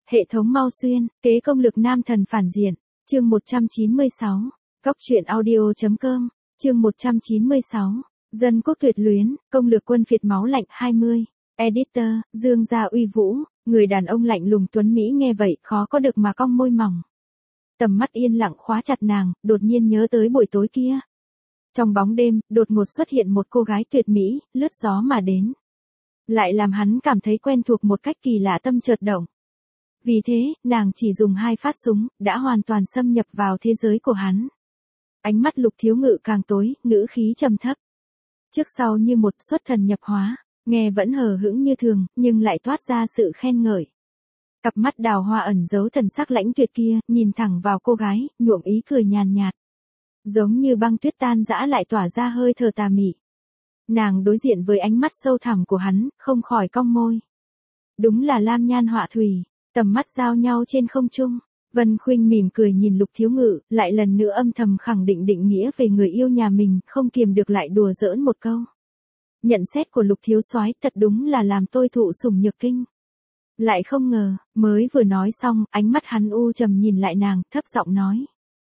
Hệ thống Mau Xuyên, kế công lực nam thần phản diện. Chương 196. Góc truyện audio.com. Chương 196. Dân quốc tuyệt luyến, công lược quân phiệt máu lạnh 20. Editor, Dương Gia Uy Vũ, người đàn ông lạnh lùng tuấn Mỹ nghe vậy khó có được mà cong môi mỏng. Tầm mắt yên lặng khóa chặt nàng, đột nhiên nhớ tới buổi tối kia. Trong bóng đêm, đột ngột xuất hiện một cô gái tuyệt mỹ, lướt gió mà đến. Lại làm hắn cảm thấy quen thuộc một cách kỳ lạ, tâm chợt động. Vì thế, nàng chỉ dùng 2 phát súng, đã hoàn toàn xâm nhập vào thế giới của hắn. Ánh mắt Lục Thiếu Ngự càng tối, ngữ khí trầm thấp. Trước sau như một xuất thần nhập hóa, nghe vẫn hờ hững như thường, nhưng lại toát ra sự khen ngợi. Cặp mắt đào hoa ẩn giấu thần sắc lãnh tuyệt kia, nhìn thẳng vào cô gái, nhuộm ý cười nhàn nhạt. Giống như băng tuyết tan rã lại tỏa ra hơi thở tà mị. Nàng đối diện với ánh mắt sâu thẳm của hắn, không khỏi cong môi. Đúng là lam nhan họa thủy, tầm mắt giao nhau trên không trung. Vân Khuynh mỉm cười nhìn Lục Thiếu Ngự, lại lần nữa âm thầm khẳng định định nghĩa về người yêu nhà mình, không kiềm được lại đùa giỡn một câu. Nhận xét của Lục Thiếu Soái thật đúng là làm tôi thụ sủng nhược kinh. Lại không ngờ, mới vừa nói xong, ánh mắt hắn u trầm nhìn lại nàng, thấp giọng nói.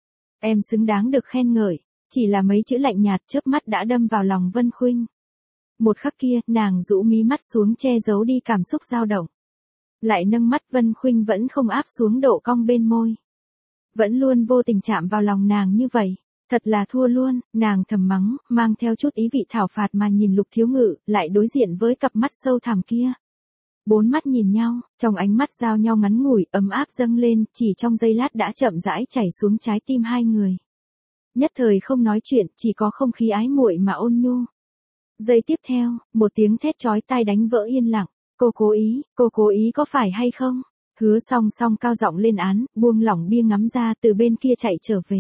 Em xứng đáng được khen ngợi, chỉ là mấy chữ lạnh nhạt chớp mắt đã đâm vào lòng Vân Khuynh. Một khắc kia, nàng rũ mí mắt xuống che giấu đi cảm xúc dao động. Lại nâng mắt, Vân Khuynh vẫn không áp xuống độ cong bên môi. Vẫn luôn vô tình chạm vào lòng nàng như vậy. Thật là thua luôn, nàng thầm mắng, mang theo chút ý vị thảo phạt mà nhìn Lục Thiếu Ngự, lại đối diện với cặp mắt sâu thẳm kia. 4 mắt nhìn nhau, trong ánh mắt giao nhau ngắn ngủi, ấm áp dâng lên, chỉ trong giây lát đã chậm rãi chảy xuống trái tim hai người. Nhất thời không nói chuyện, chỉ có không khí ái muội mà ôn nhu. Giây tiếp theo, một tiếng thét chói tai đánh vỡ yên lặng. Cô cố ý có phải hay không? Hứa Song Song cao giọng lên án, buông lỏng bia ngắm ra, từ bên kia chạy trở về.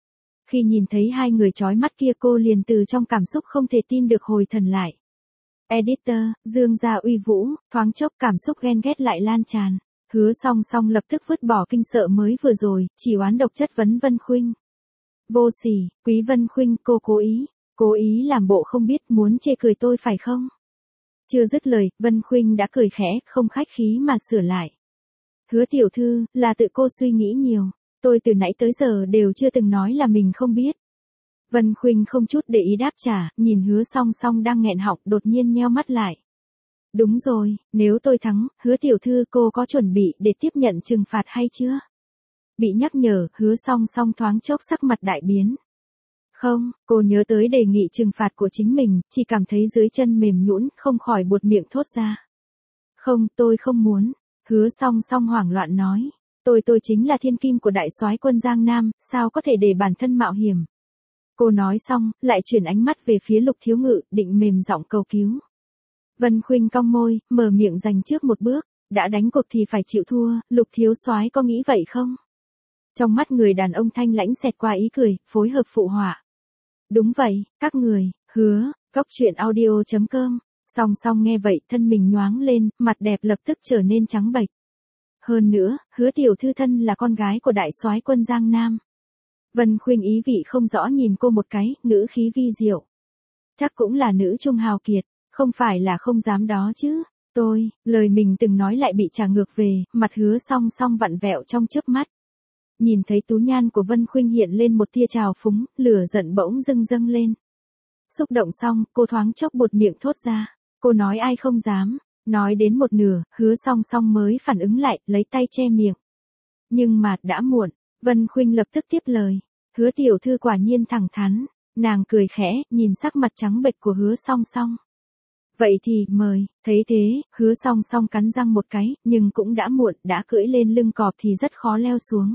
Khi nhìn thấy hai người chói mắt kia, cô liền từ trong cảm xúc không thể tin được hồi thần lại. Editor, Dương Gia Uy Vũ, thoáng chốc cảm xúc ghen ghét lại lan tràn. Hứa Song Song lập tức vứt bỏ kinh sợ mới vừa rồi, chỉ oán độc chất vấn Vân Khuynh. Vô sỉ, Quý Vân Khuynh, cô cố ý làm bộ không biết, muốn chê cười tôi phải không? Chưa dứt lời, Vân Khuynh đã cười khẽ, không khách khí mà sửa lại. Hứa tiểu thư, là tự cô suy nghĩ nhiều, tôi từ nãy tới giờ đều chưa từng nói là mình không biết. Vân Khuynh không chút để ý đáp trả, nhìn Hứa Song Song đang nghẹn họng, đột nhiên nheo mắt lại. Đúng rồi, nếu tôi thắng, Hứa tiểu thư, cô có chuẩn bị để tiếp nhận trừng phạt hay chưa? Bị nhắc nhở, Hứa Song Song thoáng chốc sắc mặt đại biến. Không, cô nhớ tới đề nghị trừng phạt của chính mình, chỉ cảm thấy dưới chân mềm nhũn, không khỏi buột miệng thốt ra. Không, tôi không muốn. Hứa Song Song hoảng loạn nói. Tôi chính là thiên kim của đại soái quân Giang Nam, sao có thể để bản thân mạo hiểm. Cô nói xong, lại chuyển ánh mắt về phía Lục Thiếu Ngự, định mềm giọng cầu cứu. Vân Khuynh cong môi, mở miệng giành trước một bước. Đã đánh cuộc thì phải chịu thua, Lục Thiếu Soái có nghĩ vậy không? Trong mắt người đàn ông thanh lãnh xẹt qua ý cười, phối hợp phụ họa. Đúng vậy, các người, hứa, góc truyện audio.com. Song Song nghe vậy, thân mình nhoáng lên, mặt đẹp lập tức trở nên trắng bệch. Hơn nữa, Hứa tiểu thư thân là con gái của đại soái quân Giang Nam. Vân Khuynh ý vị không rõ nhìn cô một cái, ngữ khí vi diệu. Chắc cũng là nữ trung hào kiệt, không phải là không dám đó chứ. Lời mình từng nói lại bị trả ngược về, mặt Hứa Song Song vặn vẹo trong chớp mắt. Nhìn thấy tú nhan của Vân Khuynh hiện lên một tia trào phúng, lửa giận bỗng dâng lên. Xúc động xong, cô thoáng chốc buột miệng thốt ra. Cô nói ai không dám. Nói đến một nửa, Hứa Song Song mới phản ứng lại, lấy tay che miệng. Nhưng mà, đã muộn. Vân Khuynh lập tức tiếp lời. Hứa tiểu thư quả nhiên thẳng thắn. Nàng cười khẽ, nhìn sắc mặt trắng bệch của Hứa Song Song. Vậy thì, mời. Thấy thế, Hứa Song Song cắn răng một cái, nhưng cũng đã muộn, đã cưỡi lên lưng cọp thì rất khó leo xuống.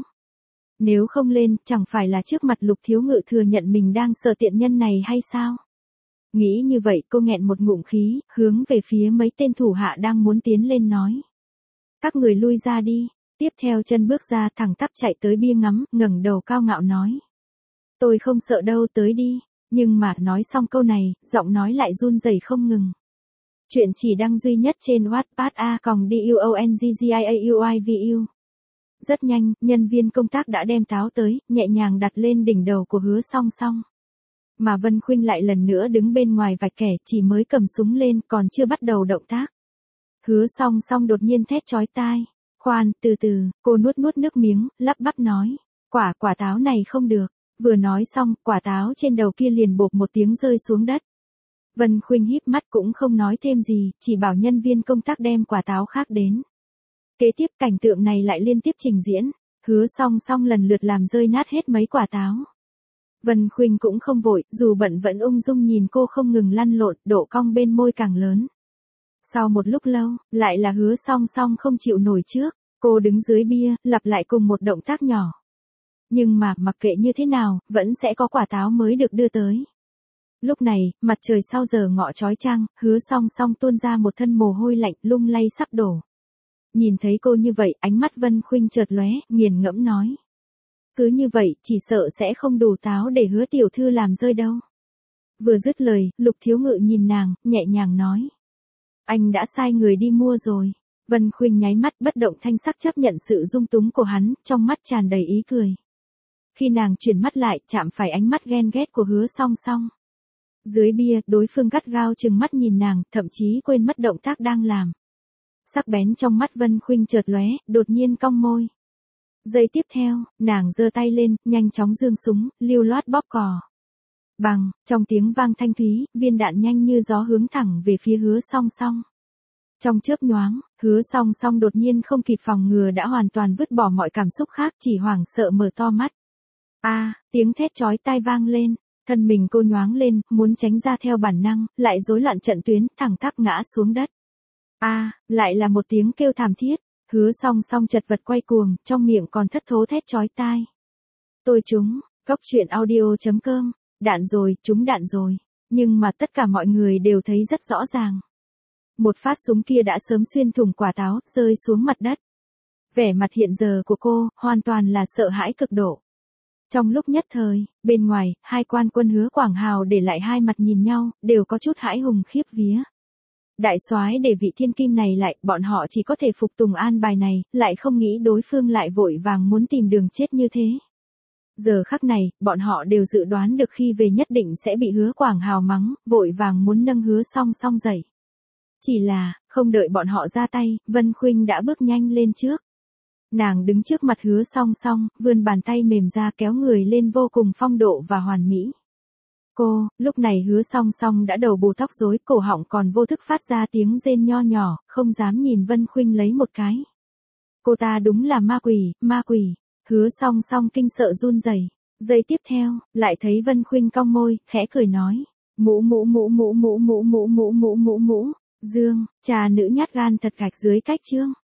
Nếu không lên, chẳng phải là trước mặt Lục Thiếu Ngự thừa nhận mình đang sợ tiện nhân này hay sao? Nghĩ như vậy, cô nghẹn một ngụm khí, hướng về phía mấy tên thủ hạ đang muốn tiến lên nói. Các người lui ra đi. Tiếp theo chân bước ra, thẳng tắp chạy tới bia ngắm, ngẩng đầu cao ngạo nói. Tôi không sợ đâu, tới đi. Nhưng mà, nói xong câu này, giọng nói lại run rẩy không ngừng. Chuyện chỉ đăng duy nhất trên Wattpad a.duonggiauivu. Rất nhanh, nhân viên công tác đã đem táo tới, nhẹ nhàng đặt lên đỉnh đầu của Hứa Song Song. Mà Vân Khuynh lại lần nữa đứng bên ngoài vạch kẻ, chỉ mới cầm súng lên, còn chưa bắt đầu động tác. Hứa Song Song đột nhiên thét chói tai. Khoan, từ từ, cô nuốt nuốt nước miếng, lắp bắp nói. Quả táo này không được. Vừa nói xong, quả táo trên đầu kia liền bộp một tiếng rơi xuống đất. Vân Khuynh híp mắt cũng không nói thêm gì, chỉ bảo nhân viên công tác đem quả táo khác đến. Kế tiếp cảnh tượng này lại liên tiếp trình diễn, Hứa Song Song lần lượt làm rơi nát hết mấy quả táo. Vân Khuynh cũng không vội, dù bận vẫn ung dung nhìn cô không ngừng lăn lộn, độ cong bên môi càng lớn. Sau một lúc lâu, lại là Hứa Song Song không chịu nổi trước, cô đứng dưới bia, lặp lại cùng một động tác nhỏ. Nhưng mà, mặc kệ như thế nào, vẫn sẽ có quả táo mới được đưa tới. Lúc này, mặt trời sau giờ ngọ chói chang, Hứa Song Song tuôn ra một thân mồ hôi lạnh, lung lay sắp đổ. Nhìn thấy cô như vậy, ánh mắt Vân Khuynh chợt lóe, nghiền ngẫm nói. Cứ như vậy, chỉ sợ sẽ không đủ táo để Hứa tiểu thư làm rơi đâu. Vừa dứt lời, Lục Thiếu Ngự nhìn nàng, nhẹ nhàng nói. Anh đã sai người đi mua rồi. Vân Khuynh nháy mắt bất động thanh sắc chấp nhận sự dung túng của hắn, trong mắt tràn đầy ý cười. Khi nàng chuyển mắt lại, chạm phải ánh mắt ghen ghét của Hứa Song Song. Dưới bia, đối phương gắt gao trừng mắt nhìn nàng, thậm chí quên mất động tác đang làm. Sắc bén trong mắt Vân Khuynh chợt lóe, đột nhiên cong môi. Giây tiếp theo, nàng giơ tay lên, nhanh chóng giương súng, lưu loát bóp cò. Bằng, trong tiếng vang thanh thúy, viên đạn nhanh như gió hướng thẳng về phía Hứa Song Song. Trong chớp nhoáng, Hứa Song Song đột nhiên không kịp phòng ngừa đã hoàn toàn vứt bỏ mọi cảm xúc khác, chỉ hoảng sợ mở to mắt. Tiếng thét chói tai vang lên, thân mình cô nhoáng lên, muốn tránh ra theo bản năng, lại rối loạn trận tuyến, thẳng tắp ngã xuống đất. Lại là một tiếng kêu thảm thiết, Hứa Song Song chật vật quay cuồng, trong miệng còn thất thố thét chói tai. Tôi trúng, goctruyện.audio.com, đạn rồi, trúng đạn rồi, nhưng mà tất cả mọi người đều thấy rất rõ ràng. Một phát súng kia đã sớm xuyên thủng quả táo, rơi xuống mặt đất. Vẻ mặt hiện giờ của cô, hoàn toàn là sợ hãi cực độ. Trong lúc nhất thời, bên ngoài, hai quan quân Hứa Quảng Hào để lại hai mặt nhìn nhau, đều có chút hãi hùng khiếp vía. Đại soái để vị thiên kim này lại, bọn họ chỉ có thể phục tùng an bài này, lại không nghĩ đối phương lại vội vàng muốn tìm đường chết như thế. Giờ khắc này, bọn họ đều dự đoán được khi về nhất định sẽ bị Hứa Quảng Hào mắng, vội vàng muốn nâng Hứa Song Song dậy. Chỉ là, không đợi bọn họ ra tay, Vân Khuynh đã bước nhanh lên trước. Nàng đứng trước mặt Hứa Song Song, vươn bàn tay mềm ra kéo người lên vô cùng phong độ và hoàn mỹ. Lúc này Hứa Song Song đã đầu bù tóc rối, cổ họng còn vô thức phát ra tiếng rên nho nhỏ, không dám nhìn Vân Khuynh lấy một cái. Cô ta đúng là ma quỷ, Hứa Song Song kinh sợ run rẩy. Giây tiếp theo, lại thấy Vân Khuynh cong môi, khẽ cười nói, Dương, trà nữ nhát gan thật gạch dưới cách chương.